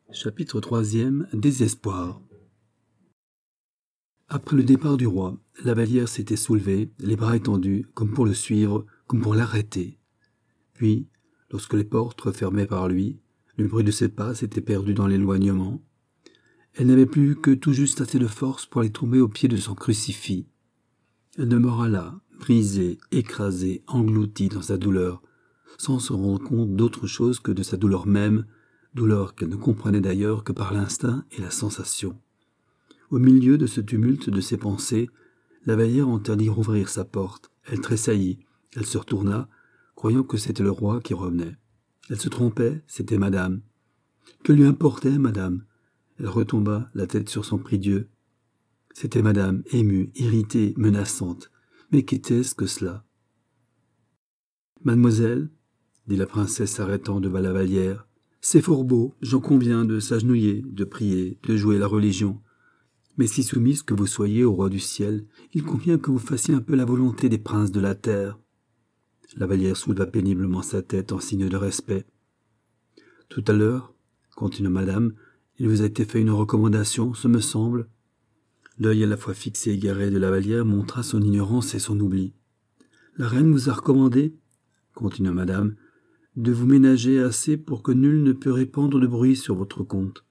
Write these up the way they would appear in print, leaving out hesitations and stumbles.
Chapitre 3e. Désespoir. Après le départ du roi, Lavallière s'était soulevée, les bras étendus, comme pour le suivre, comme pour l'arrêter. Puis, lorsque les portes refermaient par lui, le bruit de ses pas s'était perdu dans l'éloignement. Elle n'avait plus que tout juste assez de force pour aller tomber au pied de son crucifix. Elle demeura là, brisée, écrasée, engloutie dans sa douleur, sans se rendre compte d'autre chose que de sa douleur même, douleur qu'elle ne comprenait d'ailleurs que par l'instinct et la sensation. Au milieu de ce tumulte de ses pensées, Lavallière entendit rouvrir sa porte. Elle tressaillit, elle se retourna, croyant que c'était le roi qui revenait. Elle se trompait, c'était madame. Que lui importait, madame? Elle retomba, la tête sur son prie-dieu. C'était madame, émue, irritée, menaçante. Mais qu'était-ce que cela? Mademoiselle, dit la princesse s'arrêtant devant Lavallière, c'est fort beau, j'en conviens, de s'agenouiller, de prier, de jouer la religion. Mais si soumise que vous soyez au roi du ciel, il convient que vous fassiez un peu la volonté des princes de la terre. Lavallière souleva péniblement sa tête en signe de respect. Tout à l'heure, continua madame, il vous a été fait une recommandation, ce me semble. L'œil à la fois fixé et égaré de Lavallière montra son ignorance et son oubli. La reine vous a recommandé, continua madame, de vous ménager assez pour que nul ne peut répandre de bruit sur votre compte.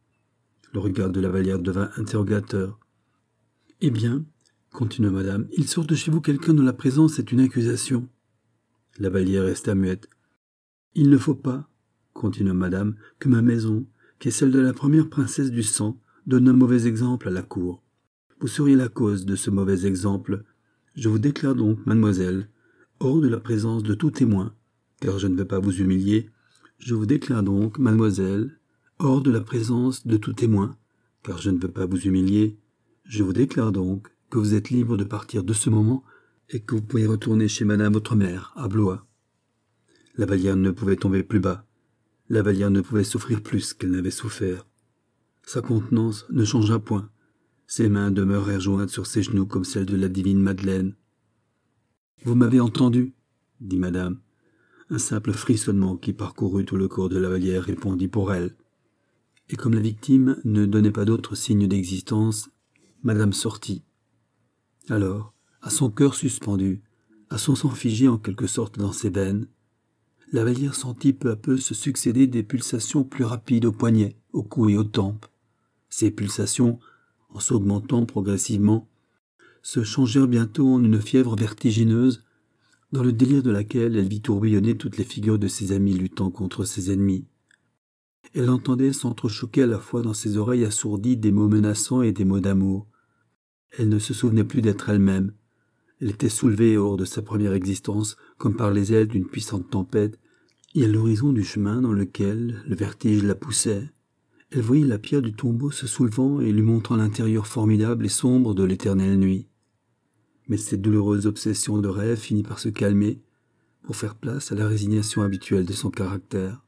Le regard de Lavallière devint interrogateur. « Eh bien, continua madame, il sort de chez vous quelqu'un dont la présence est une accusation. » Lavallière resta muette. « Il ne faut pas, continua madame, que ma maison, qui est celle de la première princesse du sang, donne un mauvais exemple à la cour. Vous seriez la cause de ce mauvais exemple. Je vous déclare donc, mademoiselle, hors de la présence de tout témoin, car je ne veux pas vous humilier, je vous déclare donc, mademoiselle, hors de la présence de tout témoin, car je ne veux pas vous humilier, je vous déclare donc que vous êtes libre de partir de ce moment et que vous pouvez retourner chez madame votre mère, à Blois. » Lavallière ne pouvait tomber plus bas. Lavallière ne pouvait souffrir plus qu'elle n'avait souffert. Sa contenance ne changea point. Ses mains demeurèrent jointes sur ses genoux comme celles de la divine Madeleine. « Vous m'avez entendu, dit madame. Un simple frissonnement qui parcourut tout le corps de Lavallière répondit pour elle. Et comme la victime ne donnait pas d'autre signe d'existence, madame sortit. Alors, à son cœur suspendu, à son sang figé en quelque sorte dans ses veines, Lavallière sentit peu à peu se succéder des pulsations plus rapides au poignet, au cou et aux tempes. Ces pulsations, en s'augmentant progressivement, se changèrent bientôt en une fièvre vertigineuse, dans le délire de laquelle elle vit tourbillonner toutes les figures de ses amis luttant contre ses ennemis. Elle entendait s'entrechoquer à la fois dans ses oreilles assourdies des mots menaçants et des mots d'amour. Elle ne se souvenait plus d'être elle-même. Elle était soulevée hors de sa première existence, comme par les ailes d'une puissante tempête, et à l'horizon du chemin dans lequel le vertige la poussait. Elle voyait la pierre du tombeau se soulevant et lui montrant l'intérieur formidable et sombre de l'éternelle nuit. Mais cette douloureuse obsession de rêve finit par se calmer, pour faire place à la résignation habituelle de son caractère.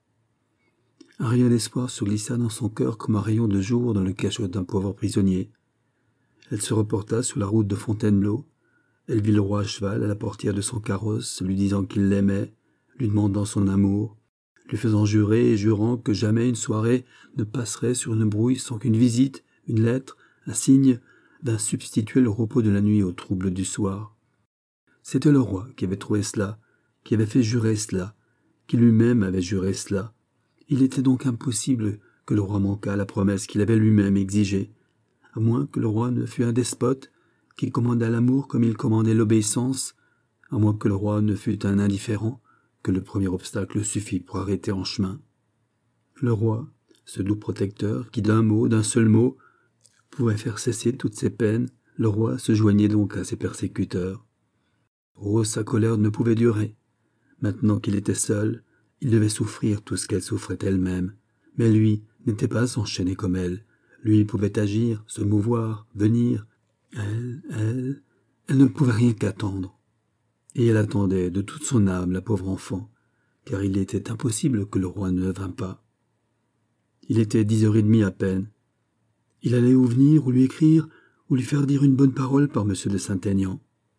Un rayon d'espoir se glissa dans son cœur comme un rayon de jour dans le cachot d'un pauvre prisonnier. Elle se reporta sur la route de Fontainebleau. Elle vit le roi à cheval à la portière de son carrosse, lui disant qu'il l'aimait, lui demandant son amour, lui faisant jurer et jurant que jamais une soirée ne passerait sur une brouille sans qu'une visite, une lettre, un signe vint substituer le repos de la nuit au trouble du soir. C'était le roi qui avait trouvé cela, qui avait fait jurer cela, qui lui-même avait juré cela. Il était donc impossible que le roi manquât à la promesse qu'il avait lui-même exigée, à moins que le roi ne fût un despote, qui commandât l'amour comme il commandait l'obéissance, à moins que le roi ne fût un indifférent, que le premier obstacle suffit pour arrêter en chemin. Le roi, ce doux protecteur, qui d'un seul mot, pouvait faire cesser toutes ses peines, le roi se joignait donc à ses persécuteurs. Oh, sa colère ne pouvait durer. Maintenant qu'il était seul, il devait souffrir tout ce qu'elle souffrait elle-même. Mais lui n'était pas enchaîné comme elle. Lui pouvait agir, se mouvoir, venir. Elle ne pouvait rien qu'attendre. Et elle attendait de toute son âme la pauvre enfant, car il était impossible que le roi ne vînt pas. Il était 10h30 à peine. Il allait ou venir, ou lui écrire, ou lui faire dire une bonne parole par M. de Saint-Aignan.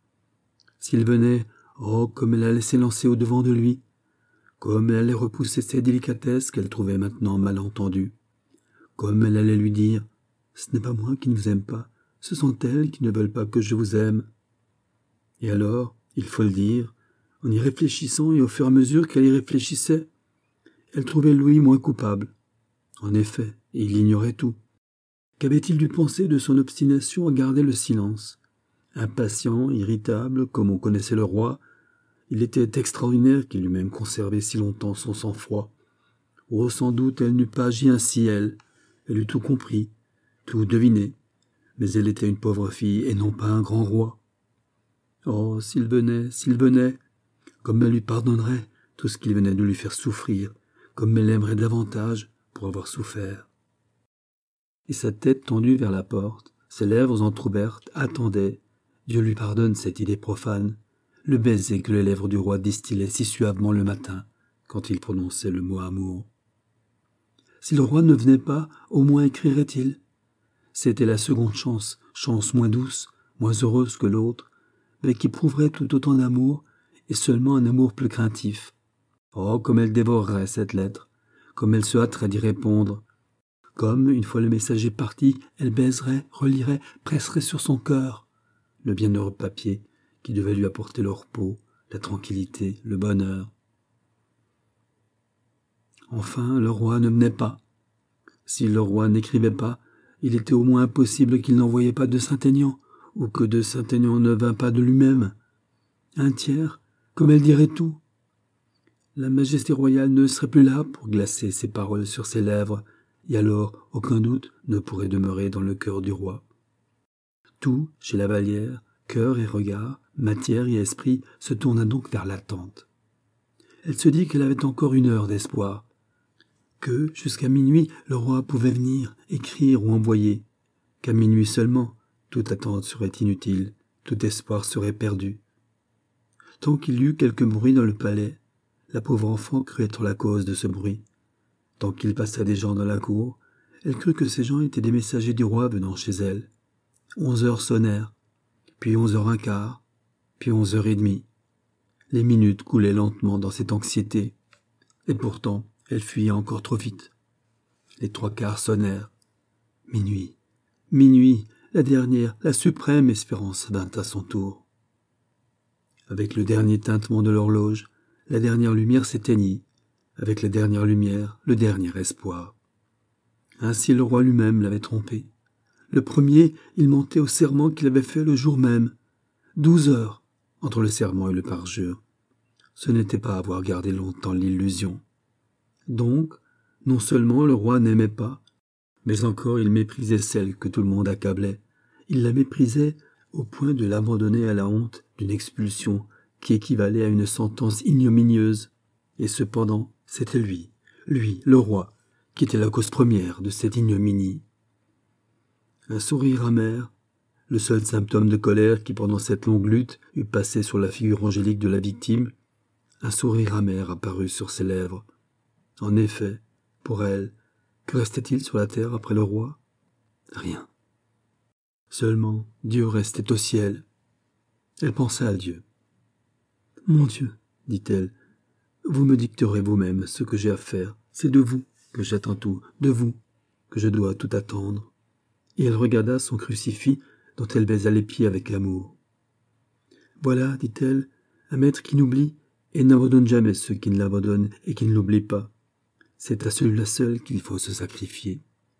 S'il venait, oh, comme elle allait s'élancer au-devant de lui, comme elle allait repousser ses délicatesses qu'elle trouvait maintenant mal entendues. comme elle allait lui dire « Ce n'est pas moi qui ne vous aime pas, ce sont elles qui ne veulent pas que je vous aime. » Et alors, il faut le dire, en y réfléchissant et au fur et à mesure qu'elle y réfléchissait, elle trouvait Louis moins coupable. En effet, il ignorait tout. Qu'avait-il dû penser de son obstination à garder le silence? Impatient, irritable, comme on connaissait le roi, il était extraordinaire qu'il eût même conservé si longtemps son sang-froid. Oh, sans doute elle n'eût pas agi ainsi, elle eût tout compris, tout deviné, mais elle était une pauvre fille et non pas un grand roi. Oh, s'il venait, comme elle lui pardonnerait tout ce qu'il venait de lui faire souffrir, comme elle l'aimerait davantage pour avoir souffert. Et sa tête tendue vers la porte, ses lèvres entr'ouvertes, attendaient, Dieu lui pardonne cette idée profane, le baiser que les lèvres du roi distillaient si suavement le matin, quand il prononçait le mot amour. Si le roi ne venait pas, au moins écrirait-il. C'était la seconde chance, chance moins douce, moins heureuse que l'autre, mais qui prouverait tout autant d'amour, et seulement un amour plus craintif. Oh, comme elle dévorerait cette lettre, comme elle se hâterait d'y répondre, comme, une fois le messager parti, elle baiserait, relirait, presserait sur son cœur le bienheureux papier qui devait lui apporter le repos, la tranquillité, le bonheur. Enfin, le roi ne venait pas. Si le roi n'écrivait pas, il était au moins impossible qu'il n'envoyait pas de Saint-Aignan, ou que de Saint-Aignan ne vint pas de lui-même. Un tiers, comme elle dirait tout. La majesté royale ne serait plus là pour glacer ses paroles sur ses lèvres, et alors aucun doute ne pourrait demeurer dans le cœur du roi. Tout, chez la Vallière, cœur et regard, matière et esprit, se tourna donc vers l'attente. Elle se dit qu'elle avait encore 1 heure d'espoir, que, jusqu'à minuit, le roi pouvait venir, écrire ou envoyer, qu'à minuit seulement, toute attente serait inutile, tout espoir serait perdu. Tant qu'il y eut quelque bruit dans le palais, la pauvre enfant crut être la cause de ce bruit. Tant qu'il passa des gens dans la cour, elle crut que ces gens étaient des messagers du roi venant chez elle. 11 heures sonnèrent, puis 11h15, puis 11h30. Les minutes coulaient lentement dans cette anxiété, et pourtant elle fuyait encore trop vite. Les 3/4 sonnèrent. Minuit, la dernière, la suprême espérance vint à son tour. Avec le dernier tintement de l'horloge, la dernière lumière s'éteignit. Avec la dernière lumière, le dernier espoir. Ainsi le roi lui-même l'avait trompé. Le premier, il mentait au serment qu'il avait fait le jour même. 12 heures, entre le serment et le parjure. Ce n'était pas avoir gardé longtemps l'illusion. Donc, non seulement le roi n'aimait pas, mais encore il méprisait celle que tout le monde accablait. Il la méprisait au point de l'abandonner à la honte d'une expulsion qui équivalait à une sentence ignominieuse. Et cependant, c'était lui, le roi, qui était la cause première de cette ignominie. Un sourire amer, le seul symptôme de colère qui pendant cette longue lutte eût passé sur la figure angélique de la victime, un sourire amer apparut sur ses lèvres. En effet, pour elle, que restait-il sur la terre après le roi? Rien. Seulement, Dieu restait au ciel. Elle pensa à Dieu. « Mon Dieu, dit-elle, vous me dicterez vous-même ce que j'ai à faire. C'est de vous que j'attends tout, de vous que je dois tout attendre. » Et elle regarda son crucifix dont elle baisa les pieds avec amour. « Voilà, dit-elle, un maître qui n'oublie et n'abandonne jamais ceux qui ne l'abandonnent et qui ne l'oublient pas. C'est à celui-là seul qu'il faut se sacrifier. »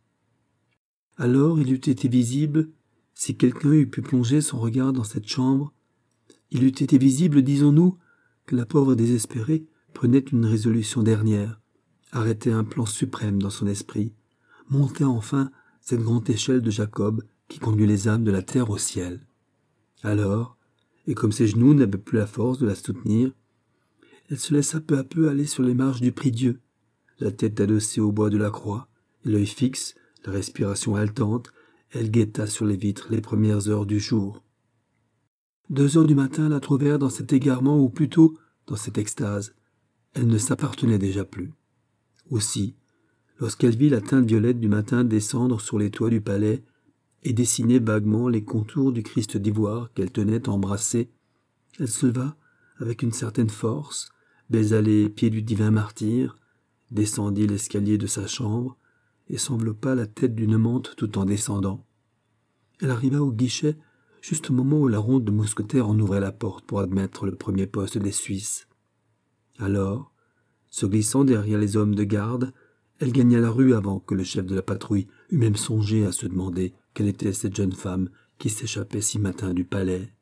Alors il eût été visible, si quelqu'un eût pu plonger son regard dans cette chambre, il eût été visible, disons-nous, que la pauvre désespérée prenait une résolution dernière, arrêtait un plan suprême dans son esprit, montait enfin cette grande échelle de Jacob qui conduit les âmes de la terre au ciel. Alors, et comme ses genoux n'avaient plus la force de la soutenir, elle se laissa peu à peu aller sur les marches du prie-Dieu, la tête adossée au bois de la croix, et l'œil fixe, la respiration haletante, elle guetta sur les vitres les premières heures du jour. 2 heures du matin la trouvèrent dans cet égarement, ou plutôt dans cette extase. Elle ne s'appartenait déjà plus. Aussi, lorsqu'elle vit la teinte violette du matin descendre sur les toits du palais et dessiner vaguement les contours du Christ d'ivoire qu'elle tenait embrassé, elle se leva avec une certaine force, baisa les pieds du divin martyr, descendit l'escalier de sa chambre et s'enveloppa la tête d'une mante tout en descendant. Elle arriva au guichet juste au moment où la ronde de mousquetaires en ouvrait la porte pour admettre le premier poste des Suisses. Alors, se glissant derrière les hommes de garde, elle gagna la rue avant que le chef de la patrouille eût même songé à se demander quelle était cette jeune femme qui s'échappait si matin du palais.